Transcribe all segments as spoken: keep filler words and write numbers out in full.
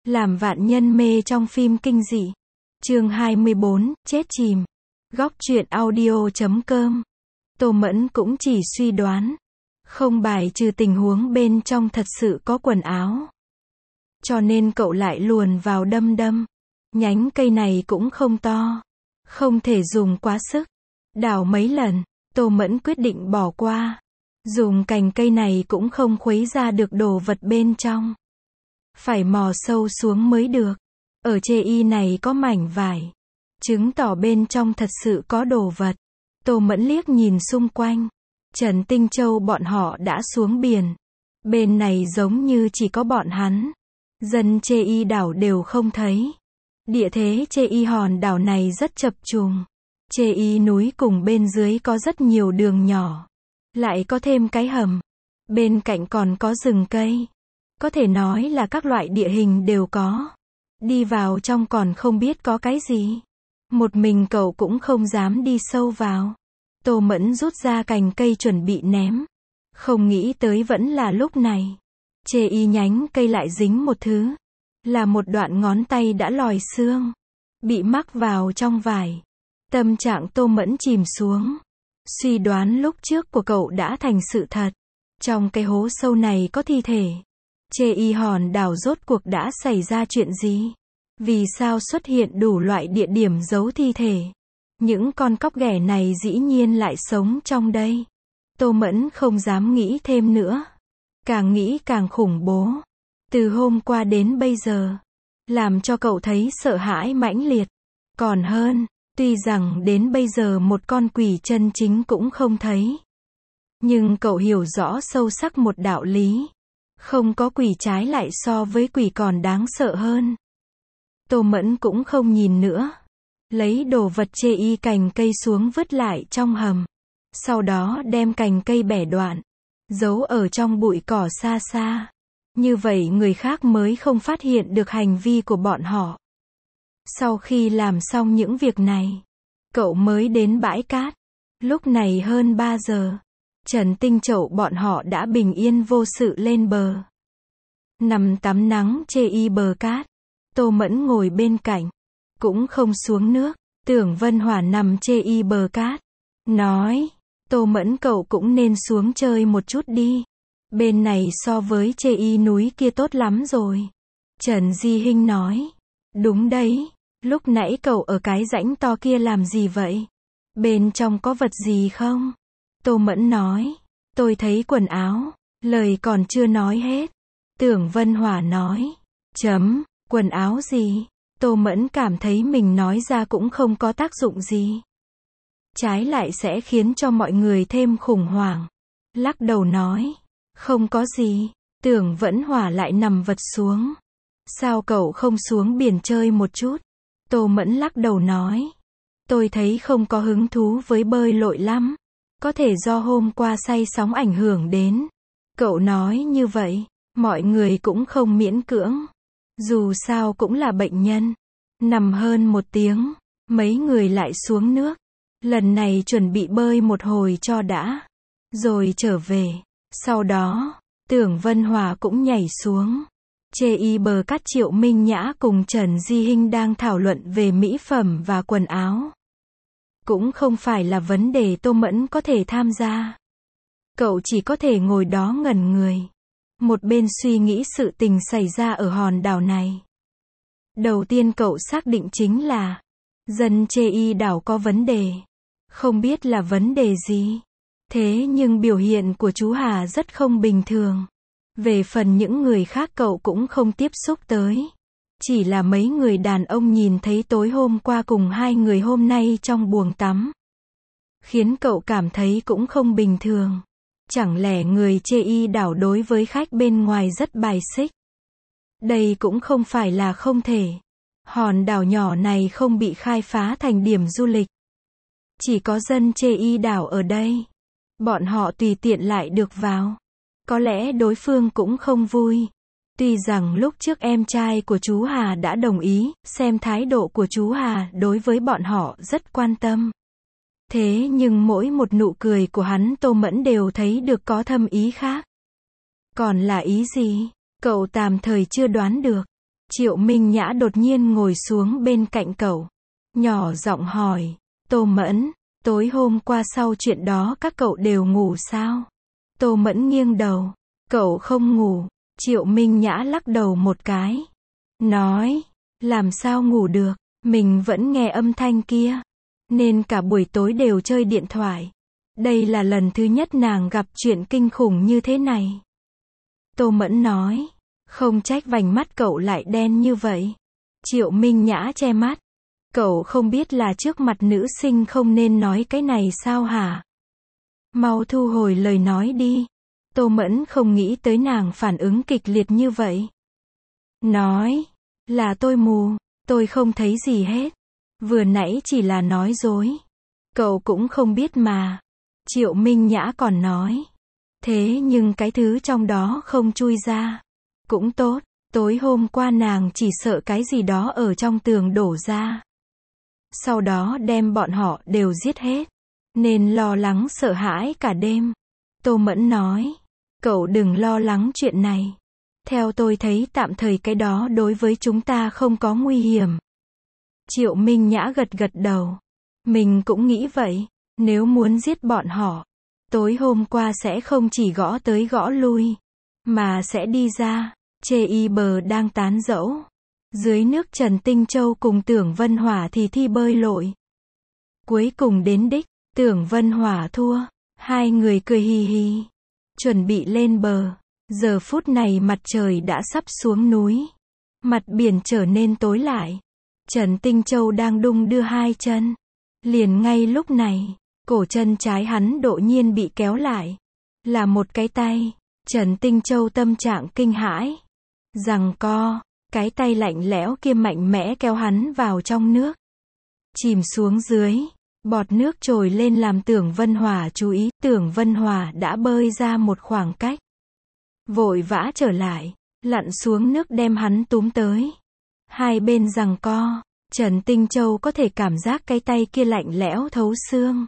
Làm vạn nhân mê trong phim kinh dị. Chương hai mươi bốn, chết chìm. Góc truyện audio chấm com. Tô Mẫn cũng chỉ suy đoán. Không bài trừ tình huống bên trong thật sự có quần áo. Cho nên cậu lại luồn vào đâm đâm. Nhánh cây này cũng không to. Không thể dùng quá sức. Đào mấy lần, Tô Mẫn quyết định bỏ qua. Dùng cành cây này cũng không khuấy ra được đồ vật bên trong. Phải mò sâu xuống mới được. Ở chê y này có mảnh vải. Chứng tỏ bên trong thật sự có đồ vật. Tô Mẫn liếc nhìn xung quanh. Trần Tinh Châu bọn họ đã xuống biển. Bên này giống như chỉ có bọn hắn. Dân chê y đảo đều không thấy. Địa thế chê y hòn đảo này rất chập trùng. Chê y núi cùng bên dưới có rất nhiều đường nhỏ. Lại có thêm cái hầm. Bên cạnh còn có rừng cây. Có thể nói là các loại địa hình đều có. Đi vào trong còn không biết có cái gì. Một mình cậu cũng không dám đi sâu vào. Tô Mẫn rút ra cành cây chuẩn bị ném. Không nghĩ tới vẫn là lúc này. Chê y nhánh cây lại dính một thứ. Là một đoạn ngón tay đã lòi xương. Bị mắc vào trong vải. Tâm trạng Tô Mẫn chìm xuống. Suy đoán lúc trước của cậu đã thành sự thật. Trong cái hố sâu này có thi thể. Chê y hòn đảo rốt cuộc đã xảy ra chuyện gì? Vì sao xuất hiện đủ loại địa điểm giấu thi thể? Những con cóc ghẻ này dĩ nhiên lại sống trong đây. Tô Mẫn không dám nghĩ thêm nữa. Càng nghĩ càng khủng bố. Từ hôm qua đến bây giờ. Làm cho cậu thấy sợ hãi mãnh liệt. Còn hơn, tuy rằng đến bây giờ một con quỷ chân chính cũng không thấy. Nhưng cậu hiểu rõ sâu sắc một đạo lý. Không có quỷ trái lại so với quỷ còn đáng sợ hơn. Tô Mẫn cũng không nhìn nữa. Lấy đồ vật chê y cành cây xuống vứt lại trong hầm. Sau đó đem cành cây bẻ đoạn. Giấu ở trong bụi cỏ xa xa. Như vậy người khác mới không phát hiện được hành vi của bọn họ. Sau khi làm xong những việc này, cậu mới đến bãi cát. Lúc này hơn ba giờ. Trần Tinh Châu bọn họ đã bình yên vô sự lên bờ. Nằm tắm nắng chê y bờ cát. Tô Mẫn ngồi bên cạnh. Cũng không xuống nước. Tưởng Vân Hỏa nằm chê y bờ cát. Nói, Tô Mẫn cậu cũng nên xuống chơi một chút đi. Bên này so với chê y núi kia tốt lắm rồi. Trần Di Hinh nói. Đúng đấy. Lúc nãy cậu ở cái rãnh to kia làm gì vậy? Bên trong có vật gì không? Tô Mẫn nói. Tôi thấy quần áo. Lời còn chưa nói hết. Tưởng Vân Hỏa nói. Chấm, quần áo gì? Tô Mẫn cảm thấy mình nói ra cũng không có tác dụng gì. Trái lại sẽ khiến cho mọi người thêm khủng hoảng. Lắc đầu nói. Không có gì. Tưởng Vân Hỏa lại nằm vật xuống. Sao cậu không xuống biển chơi một chút? Tô Mẫn lắc đầu nói. Tôi thấy không có hứng thú với bơi lội lắm. Có thể do hôm qua say sóng ảnh hưởng đến. Cậu nói như vậy, mọi người cũng không miễn cưỡng. Dù sao cũng là bệnh nhân. Nằm hơn một tiếng, mấy người lại xuống nước. Lần này chuẩn bị bơi một hồi cho đã. Rồi trở về. Sau đó, Tưởng Vân Hòa cũng nhảy xuống. Chê y bờ cát Triệu Minh Nhã cùng Trần Di Hinh đang thảo luận về mỹ phẩm và quần áo. Cũng không phải là vấn đề Tô Mẫn có thể tham gia. Cậu chỉ có thể ngồi đó ngẩn người. Một bên suy nghĩ sự tình xảy ra ở hòn đảo này. Đầu tiên cậu xác định chính là dân chê y đảo có vấn đề. Không biết là vấn đề gì. Thế nhưng biểu hiện của chú Hà rất không bình thường. Về phần những người khác cậu cũng không tiếp xúc tới. Chỉ là mấy người đàn ông nhìn thấy tối hôm qua cùng hai người hôm nay trong buồng tắm. Khiến cậu cảm thấy cũng không bình thường. Chẳng lẽ người chê y đảo đối với khách bên ngoài rất bài xích? Đây cũng không phải là không thể. Hòn đảo nhỏ này không bị khai phá thành điểm du lịch. Chỉ có dân chê y đảo ở đây. Bọn họ tùy tiện lại được vào. Có lẽ đối phương cũng không vui. Tuy rằng lúc trước em trai của chú Hà đã đồng ý, xem thái độ của chú Hà đối với bọn họ rất quan tâm. Thế nhưng mỗi một nụ cười của hắn Tô Mẫn đều thấy được có thâm ý khác. Còn là ý gì? Cậu tạm thời chưa đoán được. Triệu Minh Nhã đột nhiên ngồi xuống bên cạnh cậu. Nhỏ giọng hỏi, Tô Mẫn, tối hôm qua sau chuyện đó các cậu đều ngủ sao? Tô Mẫn nghiêng đầu. Cậu không ngủ. Triệu Minh Nhã lắc đầu một cái. Nói, làm sao ngủ được, mình vẫn nghe âm thanh kia. Nên cả buổi tối đều chơi điện thoại. Đây là lần thứ nhất nàng gặp chuyện kinh khủng như thế này. Tô Mẫn nói, không trách vành mắt cậu lại đen như vậy. Triệu Minh Nhã che mắt. Cậu không biết là trước mặt nữ sinh không nên nói cái này sao hả? Mau thu hồi lời nói đi. Tô Mẫn không nghĩ tới nàng phản ứng kịch liệt như vậy. Nói, là tôi mù, tôi không thấy gì hết. Vừa nãy chỉ là nói dối. Cậu cũng không biết mà. Triệu Minh Nhã còn nói. Thế nhưng cái thứ trong đó không chui ra. Cũng tốt, tối hôm qua nàng chỉ sợ cái gì đó ở trong tường đổ ra. Sau đó đem bọn họ đều giết hết. Nên lo lắng sợ hãi cả đêm. Tô Mẫn nói. Cậu đừng lo lắng chuyện này. Theo tôi thấy tạm thời cái đó đối với chúng ta không có nguy hiểm. Triệu Minh Nhã gật gật đầu. Mình cũng nghĩ vậy. Nếu muốn giết bọn họ, tối hôm qua sẽ không chỉ gõ tới gõ lui, mà sẽ đi ra. Chê y bờ đang tán dẫu. Dưới nước Trần Tinh Châu cùng Tưởng Vân Hỏa thì thi bơi lội. Cuối cùng đến đích, Tưởng Vân Hỏa thua. Hai người cười hì hì. Chuẩn bị lên bờ. Giờ phút này mặt trời đã sắp xuống núi. Mặt biển trở nên tối lại. Trần Tinh Châu đang đung đưa hai chân. Liền ngay lúc này, cổ chân trái hắn đột nhiên bị kéo lại. Là một cái tay. Trần Tinh Châu tâm trạng kinh hãi. Giằng co, cái tay lạnh lẽo kia mạnh mẽ kéo hắn vào trong nước. Chìm xuống dưới. Bọt nước trồi lên làm Tưởng Vân Hỏa chú ý. Tưởng Vân Hỏa đã bơi ra một khoảng cách. Vội vã trở lại. Lặn xuống nước đem hắn túm tới. Hai bên giằng co. Trần Tinh Châu có thể cảm giác cái tay kia lạnh lẽo thấu xương.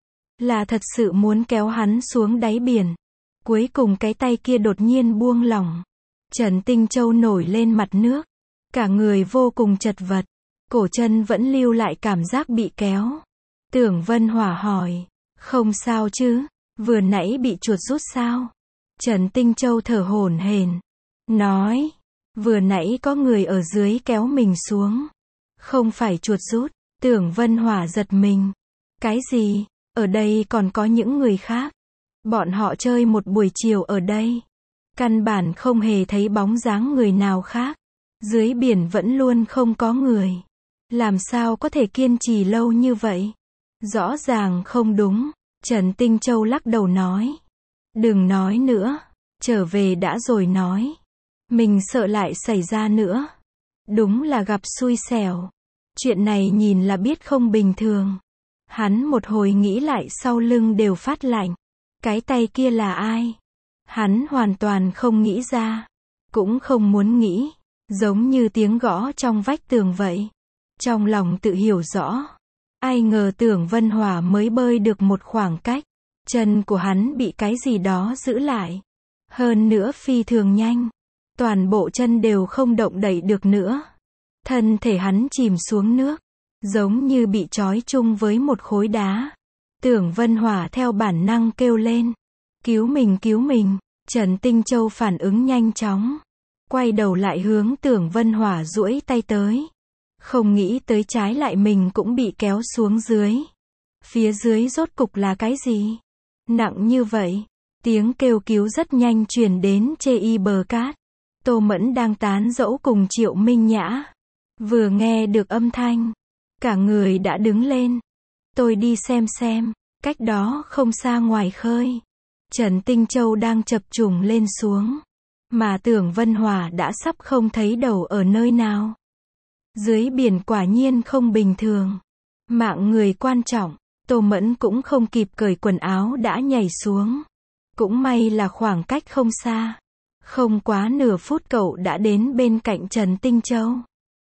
Là thật sự muốn kéo hắn xuống đáy biển. Cuối cùng cái tay kia đột nhiên buông lỏng. Trần Tinh Châu nổi lên mặt nước. Cả người vô cùng chật vật. Cổ chân vẫn lưu lại cảm giác bị kéo. Tưởng Vân Hỏa hỏi. Không sao chứ? Vừa nãy bị chuột rút sao? Trần Tinh Châu thở hổn hển. Nói. Vừa nãy có người ở dưới kéo mình xuống. Không phải chuột rút. Tưởng Vân Hỏa giật mình. Cái gì? Ở đây còn có những người khác. Bọn họ chơi một buổi chiều ở đây. Căn bản không hề thấy bóng dáng người nào khác. Dưới biển vẫn luôn không có người. Làm sao có thể kiên trì lâu như vậy? Rõ ràng không đúng. Trần Tinh Châu lắc đầu nói. Đừng nói nữa. Trở về đã rồi nói. Mình sợ lại xảy ra nữa. Đúng là gặp xui xẻo. Chuyện này nhìn là biết không bình thường. Hắn một hồi nghĩ lại sau lưng đều phát lạnh. Cái tay kia là ai? Hắn hoàn toàn không nghĩ ra. Cũng không muốn nghĩ. Giống như tiếng gõ trong vách tường vậy. Trong lòng tự hiểu rõ. Ai ngờ Tưởng Vân Hỏa mới bơi được một khoảng cách. Chân của hắn bị cái gì đó giữ lại. Hơn nữa phi thường nhanh. Toàn bộ chân đều không động đậy được nữa. Thân thể hắn chìm xuống nước. Giống như bị trói chung với một khối đá. Tưởng Vân Hỏa theo bản năng kêu lên. Cứu mình cứu mình. Trần Tinh Châu phản ứng nhanh chóng. Quay đầu lại hướng Tưởng Vân Hỏa duỗi tay tới. Không nghĩ tới trái lại mình cũng bị kéo xuống dưới. Phía dưới rốt cục là cái gì? Nặng như vậy. Tiếng kêu cứu rất nhanh truyền đến chê y bờ cát. Tô Mẫn đang tán dẫu cùng Triệu Minh Nhã. Vừa nghe được âm thanh. Cả người đã đứng lên. Tôi đi xem xem. Cách đó không xa ngoài khơi. Trần Tinh Châu đang chập trùng lên xuống. Mà Tưởng Vân Hỏa đã sắp không thấy đầu ở nơi nào. Dưới biển quả nhiên không bình thường. Mạng người quan trọng. Tô Mẫn cũng không kịp cởi quần áo đã nhảy xuống. Cũng may là khoảng cách không xa. Không quá nửa phút cậu đã đến bên cạnh Trần Tinh Châu.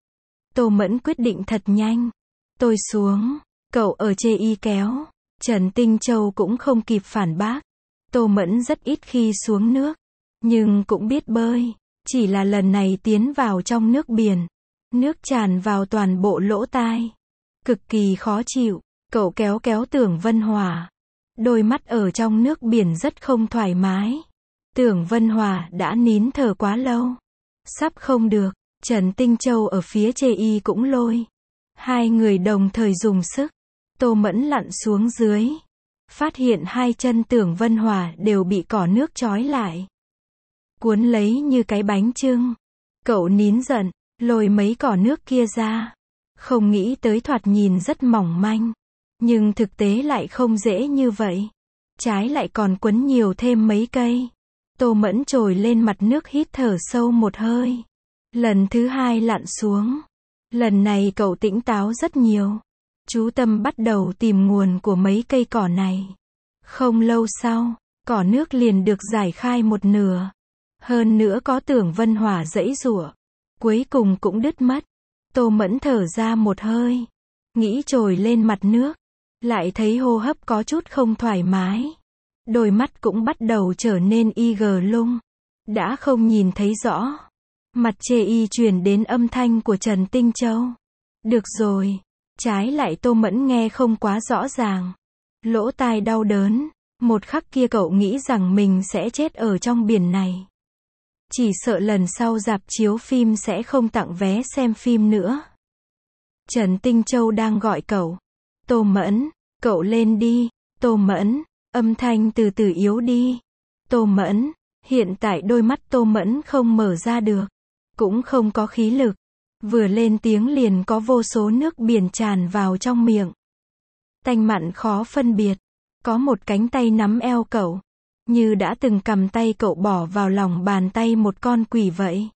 Tô Mẫn quyết định thật nhanh. Tôi xuống. Cậu ở chê y kéo. Trần Tinh Châu cũng không kịp phản bác. Tô Mẫn rất ít khi xuống nước. Nhưng cũng biết bơi. Chỉ là lần này tiến vào trong nước biển. Nước tràn vào toàn bộ lỗ tai. Cực kỳ khó chịu. Cậu kéo kéo Tưởng Vân Hòa. Đôi mắt ở trong nước biển rất không thoải mái. Tưởng Vân Hòa đã nín thở quá lâu. Sắp không được. Trần Tinh Châu ở phía chê y cũng lôi. Hai người đồng thời dùng sức. Tô Mẫn lặn xuống dưới. Phát hiện hai chân Tưởng Vân Hòa đều bị cỏ nước trói lại. Cuốn lấy như cái bánh chưng. Cậu nín giận, lôi mấy cỏ nước kia ra. Không nghĩ tới thoạt nhìn rất mỏng manh. Nhưng thực tế lại không dễ như vậy. Trái lại còn quấn nhiều thêm mấy cây. Tô Mẫn trồi lên mặt nước hít thở sâu một hơi. Lần thứ hai lặn xuống. Lần này cậu tỉnh táo rất nhiều. Chú tâm bắt đầu tìm nguồn của mấy cây cỏ này. Không lâu sau, cỏ nước liền được giải khai một nửa. Hơn nữa có Tưởng Vân Hòa giãy giụa. Cuối cùng cũng đứt mất. Tô Mẫn thở ra một hơi. Nghĩ trồi lên mặt nước. Lại thấy hô hấp có chút không thoải mái. Đôi mắt cũng bắt đầu trở nên y gờ lung. Đã không nhìn thấy rõ. Mặt chê y truyền đến âm thanh của Trần Tinh Châu. Được rồi. Trái lại Tô Mẫn nghe không quá rõ ràng. Lỗ tai đau đớn. Một khắc kia cậu nghĩ rằng mình sẽ chết ở trong biển này. Chỉ sợ lần sau rạp chiếu phim sẽ không tặng vé xem phim nữa. Trần Tinh Châu đang gọi cậu. Tô Mẫn, cậu lên đi. Tô Mẫn, âm thanh từ từ yếu đi. Tô Mẫn, hiện tại đôi mắt Tô Mẫn không mở ra được. Cũng không có khí lực. Vừa lên tiếng liền có vô số nước biển tràn vào trong miệng. Tanh mặn khó phân biệt. Có một cánh tay nắm eo cậu. Như đã từng cầm tay cậu bỏ vào lòng bàn tay một con quỷ vậy.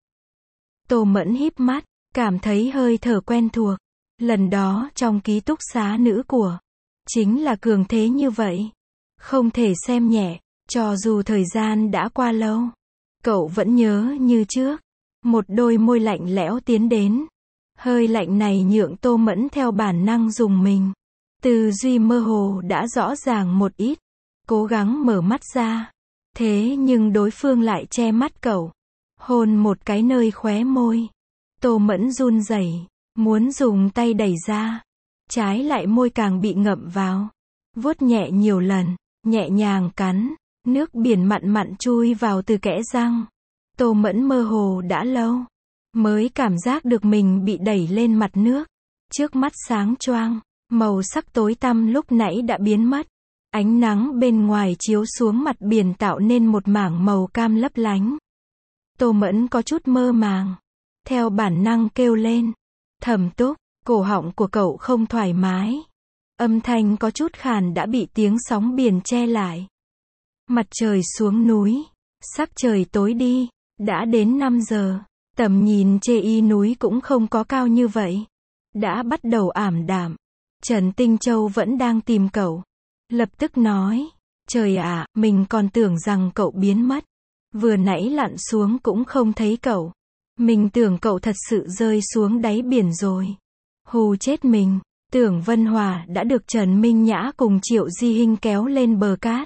Tô Mẫn híp mắt, cảm thấy hơi thở quen thuộc. Lần đó trong ký túc xá nữ của. Chính là cường thế như vậy. Không thể xem nhẹ, cho dù thời gian đã qua lâu. Cậu vẫn nhớ như trước. Một đôi môi lạnh lẽo tiến đến. Hơi lạnh này nhượng Tô Mẫn theo bản năng dùng mình. Tư duy mơ hồ đã rõ ràng một ít. Cố gắng mở mắt ra. Thế nhưng đối phương lại che mắt cậu. Hôn một cái nơi khóe môi. Tô Mẫn run rẩy, muốn dùng tay đẩy ra. Trái lại môi càng bị ngậm vào. Vuốt nhẹ nhiều lần, nhẹ nhàng cắn. Nước biển mặn mặn chui vào từ kẽ răng. Tô Mẫn mơ hồ đã lâu. Mới cảm giác được mình bị đẩy lên mặt nước. Trước mắt sáng choang. Màu sắc tối tăm lúc nãy đã biến mất. Ánh nắng bên ngoài chiếu xuống mặt biển tạo nên một mảng màu cam lấp lánh. Tô Mẫn có chút mơ màng. Theo bản năng kêu lên. Thẩm Túc, cổ họng của cậu không thoải mái. Âm thanh có chút khàn đã bị tiếng sóng biển che lại. Mặt trời xuống núi. Sắc trời tối đi. Đã đến năm giờ. Tầm nhìn chê y núi cũng không có cao như vậy. Đã bắt đầu ảm đạm. Trần Tinh Châu vẫn đang tìm cậu. Lập tức nói. Trời ạ, mình còn tưởng rằng cậu biến mất. Vừa nãy lặn xuống cũng không thấy cậu. Mình tưởng cậu thật sự rơi xuống đáy biển rồi. Hù chết mình. Tưởng Vân Hòa đã được Trần Minh Nhã cùng Triệu Di Hinh kéo lên bờ cát.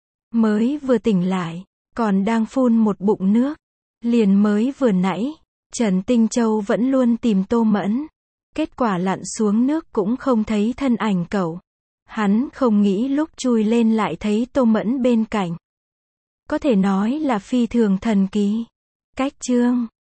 Mới vừa tỉnh lại. Còn đang phun một bụng nước. Liền mới vừa nãy. Trần Tinh Châu vẫn luôn tìm Tô Mẫn. Kết quả lặn xuống nước cũng không thấy thân ảnh cậu. Hắn không nghĩ lúc chui lên lại thấy Tô Mẫn bên cạnh. Có thể nói là phi thường thần kỳ. Cách chương